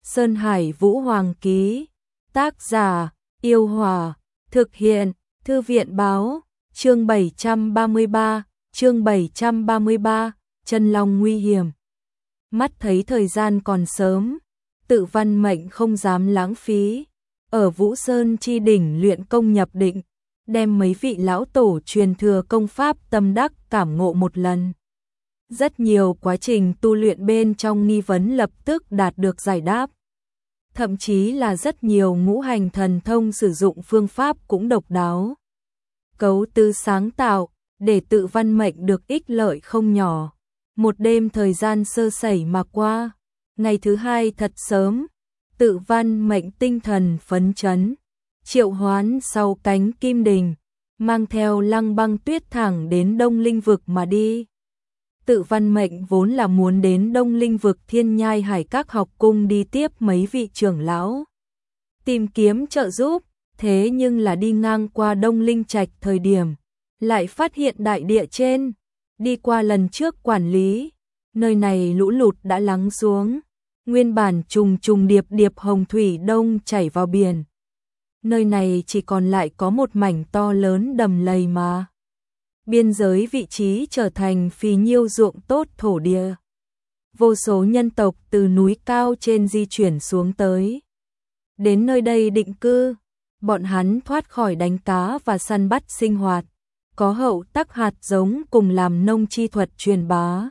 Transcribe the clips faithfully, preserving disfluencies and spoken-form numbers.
Sơn Hải Vũ Hoàng ký. Tác giả: Yêu Hòa. Thực hiện: Thư viện báo. Chương bảy trăm ba mươi ba, chương bảy trăm ba mươi ba, Chân Long nguy hiểm. Mắt thấy thời gian còn sớm, Tự Văn Mệnh không dám lãng phí, ở Vũ Sơn chi đỉnh luyện công nhập định, đem mấy vị lão tổ truyền thừa công pháp tâm đắc cảm ngộ một lần. Rất nhiều quá trình tu luyện bên trong nghi vấn lập tức đạt được giải đáp. Thậm chí là rất nhiều ngũ hành thần thông sử dụng phương pháp cũng độc đáo. Cấu tư sáng tạo, để Tự Văn Mệnh được ích lợi không nhỏ. Một đêm thời gian sơ sẩy mà qua, ngày thứ hai thật sớm, Tự Văn Mệnh tinh thần phấn chấn, triệu hoán sau cánh kim đình, mang theo Lăng Băng Tuyết thẳng đến Đông Linh vực mà đi. Tự Văn Mệnh vốn là muốn đến Đông Linh vực Thiên Nhai Hải Các học cung đi tiếp mấy vị trưởng lão, tìm kiếm trợ giúp, thế nhưng là đi ngang qua Đông Linh Trạch thời điểm, lại phát hiện đại địa trên, đi qua lần trước quản lý, nơi này lũ lụt đã lắng xuống, nguyên bản trùng trùng điệp điệp hồng thủy đông chảy vào biển. Nơi này chỉ còn lại có một mảnh to lớn đầm lầy mà. Biên giới vị trí trở thành phì nhiêu ruộng tốt thổ địa. Vô số nhân tộc từ núi cao trên di chuyển xuống tới. Đến nơi đây định cư, bọn hắn thoát khỏi đánh cá và săn bắt sinh hoạt, có hậu tắc hạt giống cùng làm nông chi thuật truyền bá.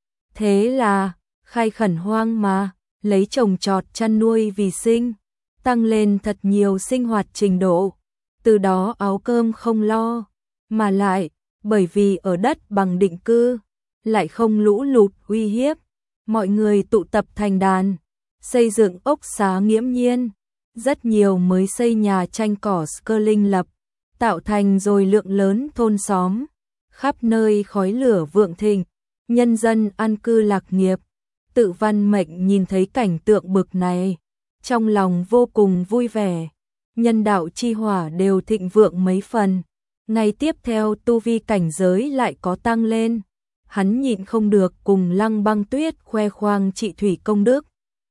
Thế là, khai khẩn hoang mà, lấy trồng trọt chăn nuôi vì sinh, tăng lên thật nhiều sinh hoạt trình độ, từ đó áo cơm không lo, mà lại, bởi vì ở đất bằng định cư, lại không lũ lụt uy hiếp, mọi người tụ tập thành đàn, xây dựng ốc xá nghiễm nhiên, rất nhiều mới xây nhà tranh cỏ Skerling lập, tạo thành rồi lượng lớn thôn xóm, khắp nơi khói lửa vượng thịnh, nhân dân an cư lạc nghiệp. Tự Văn Mệnh nhìn thấy cảnh tượng bực này, trong lòng vô cùng vui vẻ, nhân đạo chi hỏa đều thịnh vượng mấy phần. Ngày tiếp theo tu vi cảnh giới lại có tăng lên, hắn nhịn không được cùng Lăng Băng Tuyết khoe khoang trị thủy công đức.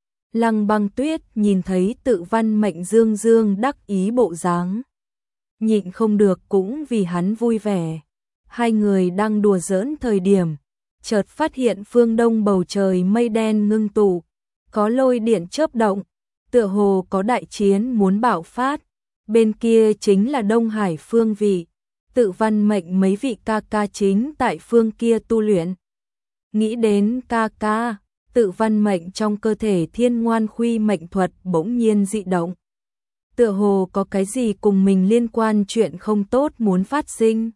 Lăng Băng Tuyết nhìn thấy Tự Văn Mệnh dương dương đắc ý bộ dáng, nhịn không được cũng vì hắn vui vẻ. Hai người đang đùa giỡn thời điểm, chợt phát hiện phương đông bầu trời mây đen ngưng tụ, có lôi điện chớp động, tựa hồ có đại chiến muốn bạo phát. Bên kia chính là Đông Hải phương vị. Tự Văn Mệnh mấy vị ca ca chính tại phương kia tu luyện. Nghĩ đến ca ca, Tự Văn Mệnh trong cơ thể thiên ngoan khuy mệnh thuật bỗng nhiên dị động. Tựa hồ có cái gì cùng mình liên quan chuyện không tốt muốn phát sinh.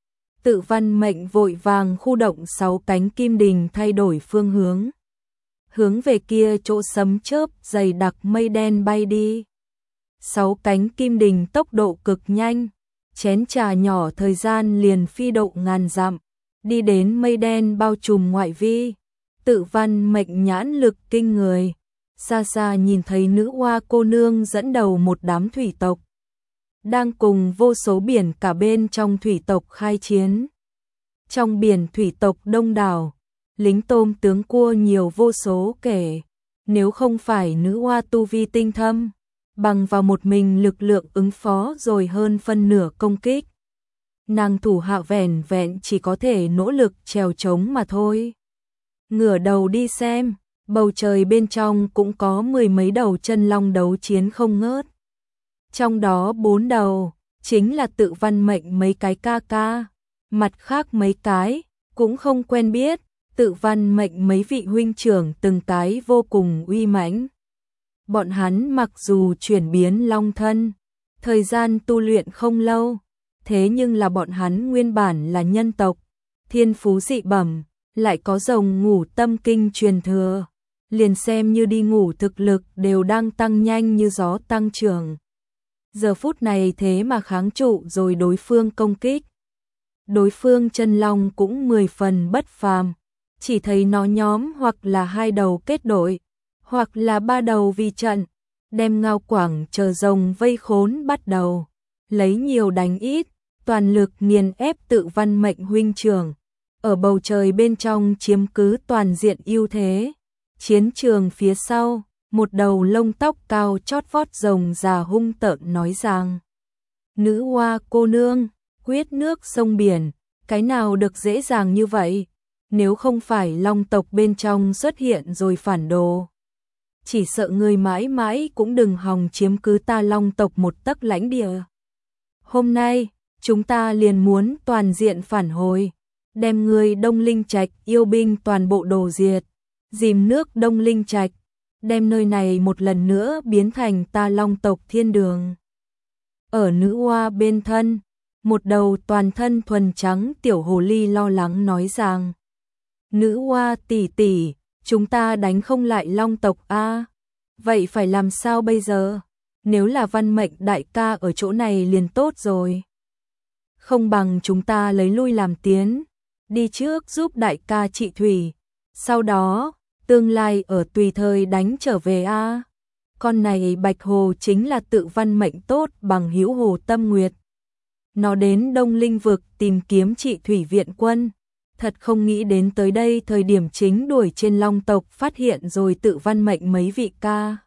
Tự Văn Mệnh vội vàng khu động sáu cánh kim đình thay đổi phương hướng. Hướng về kia chỗ sấm chớp dày đặc mây đen bay đi. Sáu cánh kim đình tốc độ cực nhanh. Chén trà nhỏ thời gian liền phi độ ngàn dặm, đi đến mây đen bao trùm ngoại vi. Tự Văn Mệnh nhãn lực kinh người, xa xa nhìn thấy nữ hoa cô nương dẫn đầu một đám thủy tộc, đang cùng vô số biển cả bên trong thủy tộc khai chiến. Trong biển thủy tộc đông đảo, lính tôm tướng cua nhiều vô số kể, nếu không phải nữ hoa tu vi tinh thâm, bằng vào một mình lực lượng ứng phó rồi hơn phân nửa công kích. Nàng thủ hạ vẻn vẹn chỉ có thể nỗ lực trèo trống mà thôi. Ngửa đầu đi xem, bầu trời bên trong cũng có mười mấy đầu chân long đấu chiến không ngớt. Trong đó bốn đầu, chính là Tự Văn Mệnh mấy cái ca ca, mặt khác mấy cái, cũng không quen biết, Tự Văn Mệnh mấy vị huynh trưởng từng cái vô cùng uy mãnh. Bọn hắn mặc dù chuyển biến long thân, thời gian tu luyện không lâu, thế nhưng là bọn hắn nguyên bản là nhân tộc, thiên phú dị bẩm, lại có rồng ngủ tâm kinh truyền thừa, liền xem như đi ngủ thực lực đều đang tăng nhanh như gió tăng trưởng. Giờ phút này thế mà kháng trụ rồi đối phương công kích. Đối phương chân long cũng mười phần bất phàm, chỉ thấy nó nhóm hoặc là hai đầu kết đội, hoặc là ba đầu vì trận, đem Ngao Quảng chờ rồng vây khốn bắt đầu, lấy nhiều đánh ít, toàn lực nghiền ép Tự Văn Mệnh huynh trưởng, ở bầu trời bên trong chiếm cứ toàn diện ưu thế. Chiến trường phía sau, một đầu lông tóc cao chót vót rồng già hung tợn nói rằng: Nữ hoa cô nương, quyết nước sông biển, cái nào được dễ dàng như vậy, nếu không phải long tộc bên trong xuất hiện rồi phản đồ. Chỉ sợ người mãi mãi cũng đừng hòng chiếm cứ ta long tộc một tấc lãnh địa. Hôm nay, chúng ta liền muốn toàn diện phản hồi, đem người Đông Linh Trạch yêu binh toàn bộ đồ diệt, dìm nước Đông Linh Trạch, đem nơi này một lần nữa biến thành ta long tộc thiên đường. Ở nữ hoa bên thân, một đầu toàn thân thuần trắng tiểu hồ ly lo lắng nói rằng: Nữ hoa tỷ tỷ, chúng ta đánh không lại long tộc a, vậy phải làm sao bây giờ? Nếu là Văn Mệnh đại ca ở chỗ này liền tốt rồi. Không bằng chúng ta lấy lui làm tiến, đi trước giúp đại ca trị thủy, sau đó, tương lai ở tùy thời đánh trở về a. Con này Bạch Hồ chính là tự Văn Mệnh tốt bằng hữu Hồ Tâm Nguyệt. Nó đến Đông Linh vực tìm kiếm trị thủy viện quân, thật không nghĩ đến tới đây thời điểm chính đuổi trên long tộc phát hiện rồi tự Văn Mệnh mấy vị ca.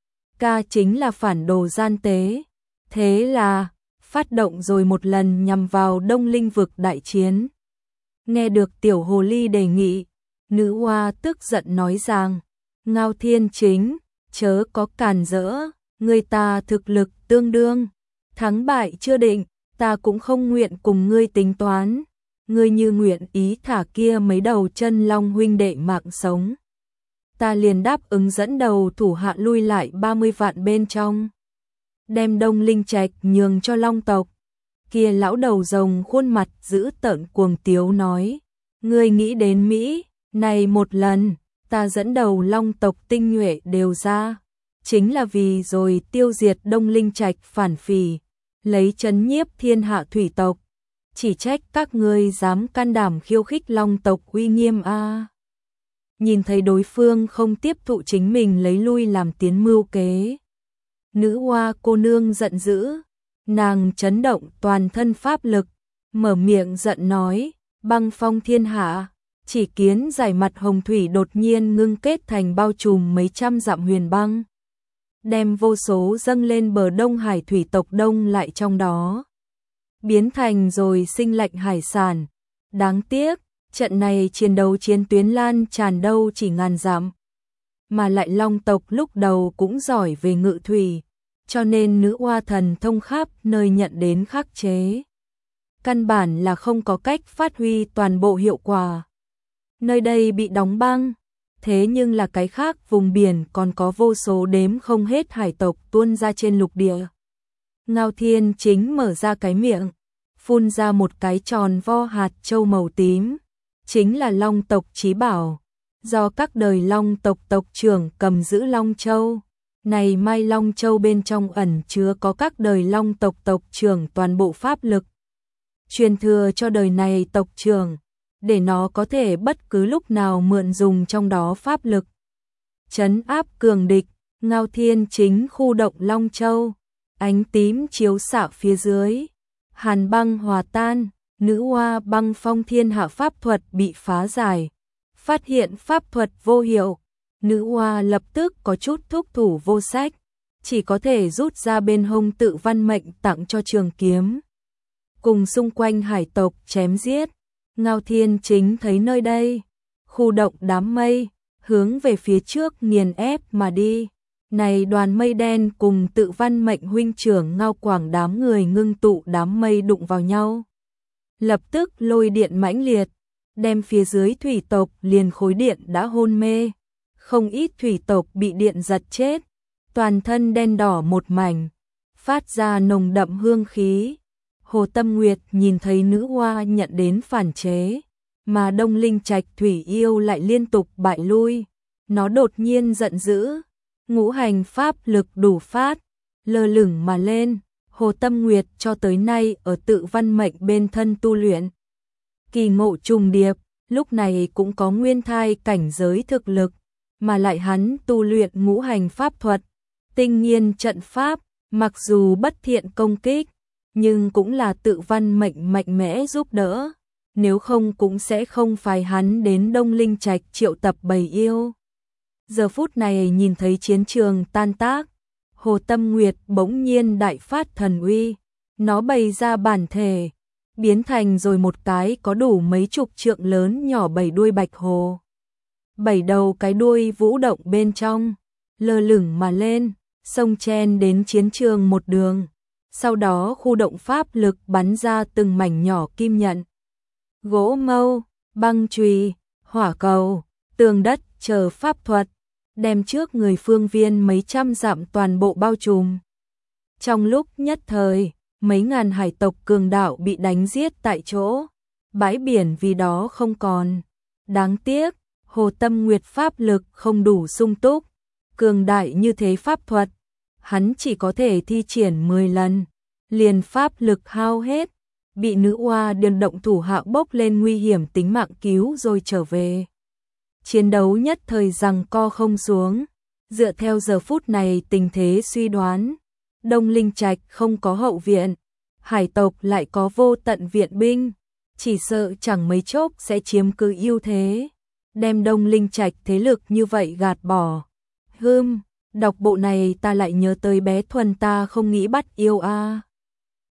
Ca chính là phản đồ gian tế, thế là phát động rồi một lần nhằm vào Đông Linh vực đại chiến. Nghe được tiểu hồ ly đề nghị, nữ hoa tức giận nói rằng: Ngao Thiên Chính, chớ có càn rỡ, người ta thực lực tương đương, thắng bại chưa định, ta cũng không nguyện cùng ngươi tính toán, ngươi như nguyện ý thả kia mấy đầu chân long huynh đệ mạng sống, ta liền đáp ứng dẫn đầu thủ hạ lui lại ba mươi vạn bên trong, đem Đông Linh Trạch nhường cho long tộc. Kia lão đầu rồng khuôn mặt dữ tợn cuồng tiếu nói: Ngươi nghĩ đến Mỹ, này một lần, ta dẫn đầu long tộc tinh nhuệ đều ra, chính là vì rồi tiêu diệt Đông Linh Trạch phản phỉ, lấy trấn nhiếp thiên hạ thủy tộc, chỉ trách các ngươi dám can đảm khiêu khích long tộc uy nghiêm a. Nhìn thấy đối phương không tiếp thụ chính mình lấy lui làm tiến mưu kế, nữ hoa cô nương giận dữ, nàng chấn động toàn thân pháp lực, mở miệng giận nói: Băng phong thiên hạ. Chỉ kiến giải mặt hồng thủy đột nhiên ngưng kết thành bao trùm mấy trăm dặm huyền băng, đem vô số dâng lên bờ Đông Hải thủy tộc đông lại trong đó, biến thành rồi sinh lạnh hải sản. Đáng tiếc, trận này chiến đấu chiến tuyến lan tràn đâu chỉ ngàn dặm, mà lại long tộc lúc đầu cũng giỏi về ngự thủy, cho nên nữ hoa thần thông khắp nơi nhận đến khắc chế, căn bản là không có cách phát huy toàn bộ hiệu quả. Nơi đây bị đóng băng, thế nhưng là cái khác vùng biển còn có vô số đếm không hết hải tộc tuôn ra trên lục địa. Ngao Thiên Chính mở ra cái miệng, phun ra một cái tròn vo hạt châu màu tím, chính là long tộc chí bảo, do các đời long tộc tộc trưởng cầm giữ long châu. Này mai long châu bên trong ẩn chứa có các đời long tộc tộc trưởng toàn bộ pháp lực, truyền thừa cho đời này tộc trưởng, để nó có thể bất cứ lúc nào mượn dùng trong đó pháp lực, trấn áp cường địch. Ngao Thiên Chính khu động long châu, ánh tím chiếu xạ phía dưới, hàn băng hòa tan, nữ hoa băng phong thiên hạ pháp thuật bị phá giải, phát hiện pháp thuật vô hiệu, nữ hoa lập tức có chút thúc thủ vô sách, chỉ có thể rút ra bên hông tự Văn Mệnh tặng cho trường kiếm, cùng xung quanh hải tộc chém giết. Ngao Thiên Chính thấy nơi đây, khu động đám mây, hướng về phía trước nghiền ép mà đi. Này đoàn mây đen cùng tự Văn Mệnh huynh trưởng Ngao Quảng đám người ngưng tụ đám mây đụng vào nhau, lập tức lôi điện mãnh liệt, đem phía dưới thủy tộc liền khối điện đã hôn mê, không ít thủy tộc bị điện giật chết, toàn thân đen đỏ một mảnh, phát ra nồng đậm hương khí. Hồ Tâm Nguyệt nhìn thấy nữ hoa nhận đến phản chế, mà Đông Linh Trạch thủy yêu lại liên tục bại lui, nó đột nhiên giận dữ, ngũ hành pháp lực đủ phát, lơ lửng mà lên. Hồ Tâm Nguyệt cho tới nay ở tự Văn Mệnh bên thân tu luyện, kỳ ngộ trùng điệp, lúc này cũng có nguyên thai cảnh giới thực lực, mà lại hắn tu luyện ngũ hành pháp thuật, tinh nghiên trận pháp, mặc dù bất thiện công kích, nhưng cũng là tự Văn Mệnh mạnh mẽ giúp đỡ, nếu không cũng sẽ không phải hắn đến Đông Linh Trạch triệu tập bầy yêu. Giờ phút này nhìn thấy chiến trường tan tác, Hồ Tâm Nguyệt bỗng nhiên đại phát thần uy, nó bày ra bản thể, biến thành rồi một cái có đủ mấy chục trượng lớn nhỏ bảy đuôi bạch hồ. Bảy đầu cái đuôi vũ động bên trong, lơ lửng mà lên, xông chen đến chiến trường một đường. Sau đó khu động pháp lực bắn ra từng mảnh nhỏ kim nhận, gỗ mâu, băng chùy, hỏa cầu, tường đất chờ pháp thuật, đem trước người phương viên mấy trăm dặm toàn bộ bao trùm. Trong lúc nhất thời, mấy ngàn hải tộc cường đạo bị đánh giết tại chỗ, bãi biển vì đó không còn. Đáng tiếc, Hồ Tâm Nguyệt pháp lực không đủ sung túc, cường đại như thế pháp thuật, hắn chỉ có thể thi triển mười lần, liền pháp lực hao hết, bị nữ oa điên động thủ hạ bốc lên nguy hiểm tính mạng cứu rồi trở về. Chiến đấu nhất thời giằng co không xuống, dựa theo giờ phút này tình thế suy đoán, Đông Linh Trạch không có hậu viện, hải tộc lại có vô tận viện binh, chỉ sợ chẳng mấy chốc sẽ chiếm cứ ưu thế, đem Đông Linh Trạch thế lực như vậy gạt bỏ. Hừm, đọc bộ này ta lại nhớ tới bé Thuần ta không nghĩ bắt yêu a. À.